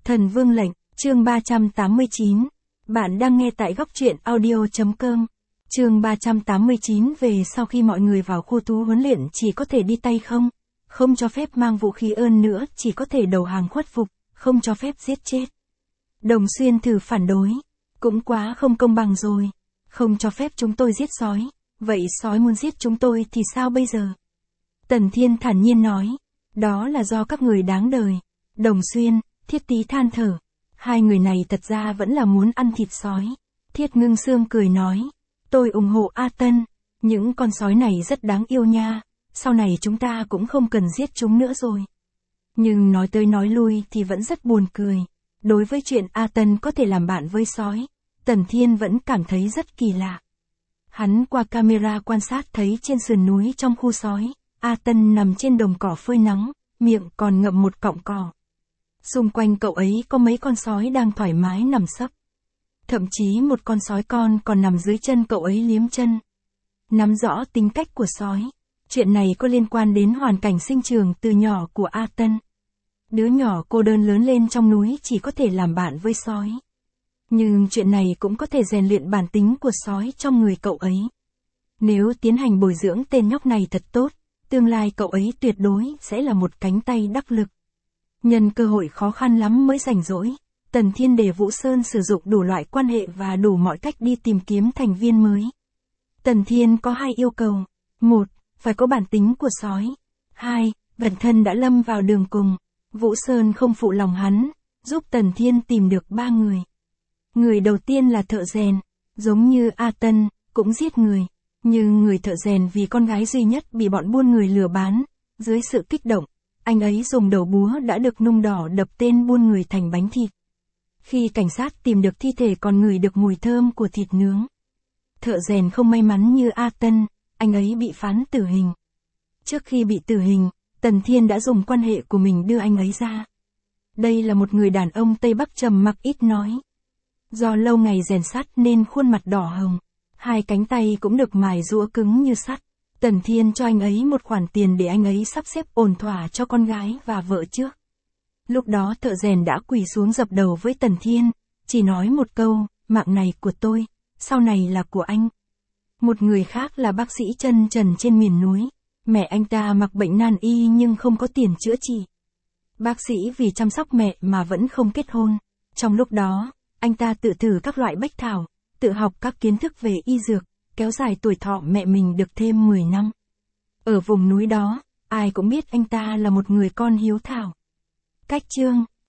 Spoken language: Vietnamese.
Thần Vương lệnh, chương 389. Bạn đang nghe tại góc truyện audio.com. Chương 389 về sau khi mọi người vào khu thú huấn luyện chỉ có thể đi tay không. Không cho phép mang vũ khí ơn nữa, chỉ có thể đầu hàng khuất phục, không cho phép giết chết. Đồng Xuyên thử phản đối. Cũng quá không công bằng rồi. Không cho phép chúng tôi giết sói. Vậy sói muốn giết chúng tôi thì sao bây giờ? Tần Thiên thản nhiên nói. Đó là do các người đáng đời. Đồng Xuyên, Thiết Tý than thở. Hai người này thật ra vẫn là muốn ăn thịt sói. Thiết Ngưng Sương cười nói. Tôi ủng hộ A Tân. Những con sói này rất đáng yêu nha. Sau này chúng ta cũng không cần giết chúng nữa rồi. Nhưng nói tới nói lui thì vẫn rất buồn cười. Đối với chuyện A Tân có thể làm bạn với sói, Tần Thiên vẫn cảm thấy rất kỳ lạ. Hắn qua camera quan sát thấy trên sườn núi trong khu sói, A Tân nằm trên đồng cỏ phơi nắng, miệng còn ngậm một cọng cỏ. Xung quanh cậu ấy có mấy con sói đang thoải mái nằm sấp. Thậm chí một con sói con còn nằm dưới chân cậu ấy liếm chân. Nắm rõ tính cách của sói, chuyện này có liên quan đến hoàn cảnh sinh trưởng từ nhỏ của A Tân. Đứa nhỏ cô đơn lớn lên trong núi chỉ có thể làm bạn với sói. Nhưng chuyện này cũng có thể rèn luyện bản tính của sói trong người cậu ấy. Nếu tiến hành bồi dưỡng tên nhóc này thật tốt, tương lai cậu ấy tuyệt đối sẽ là một cánh tay đắc lực. Nhân cơ hội khó khăn lắm mới rảnh rỗi, Tần Thiên để Vũ Sơn sử dụng đủ loại quan hệ và đủ mọi cách đi tìm kiếm thành viên mới. Tần Thiên có hai yêu cầu. 1. Phải có bản tính của sói. 2. Bản thân đã lâm vào đường cùng. Vũ Sơn không phụ lòng hắn, giúp Tần Thiên tìm được 3 người. Người đầu tiên là thợ rèn, giống như A Tân, cũng giết người. Nhưng người thợ rèn vì con gái duy nhất bị bọn buôn người lừa bán, dưới sự kích động, anh ấy dùng đầu búa đã được nung đỏ đập tên buôn người thành bánh thịt. Khi cảnh sát tìm được thi thể còn ngửi được mùi thơm của thịt nướng. Thợ rèn không may mắn như A Tân, anh ấy bị phán tử hình. Trước khi bị tử hình, Tần Thiên đã dùng quan hệ của mình đưa anh ấy ra. Đây là một người đàn ông Tây Bắc trầm mặc ít nói. Do lâu ngày rèn sắt nên khuôn mặt đỏ hồng, hai cánh tay cũng được mài rũa cứng như sắt. Tần Thiên cho anh ấy một khoản tiền để anh ấy sắp xếp ổn thỏa cho con gái và vợ trước. Lúc đó thợ rèn đã quỳ xuống dập đầu với Tần Thiên, chỉ nói một câu, mạng này của tôi, sau này là của anh. Một người khác là bác sĩ chân trần trên miền núi. Mẹ anh ta mặc bệnh nan y nhưng không có tiền chữa trị. Bác sĩ vì chăm sóc mẹ mà vẫn không kết hôn. Trong lúc đó, anh ta tự thử các loại bách thảo, tự học các kiến thức về y dược, kéo dài tuổi thọ mẹ mình được thêm 10 năm. Ở vùng núi đó, ai cũng biết anh ta là một người con hiếu thảo. Cách chương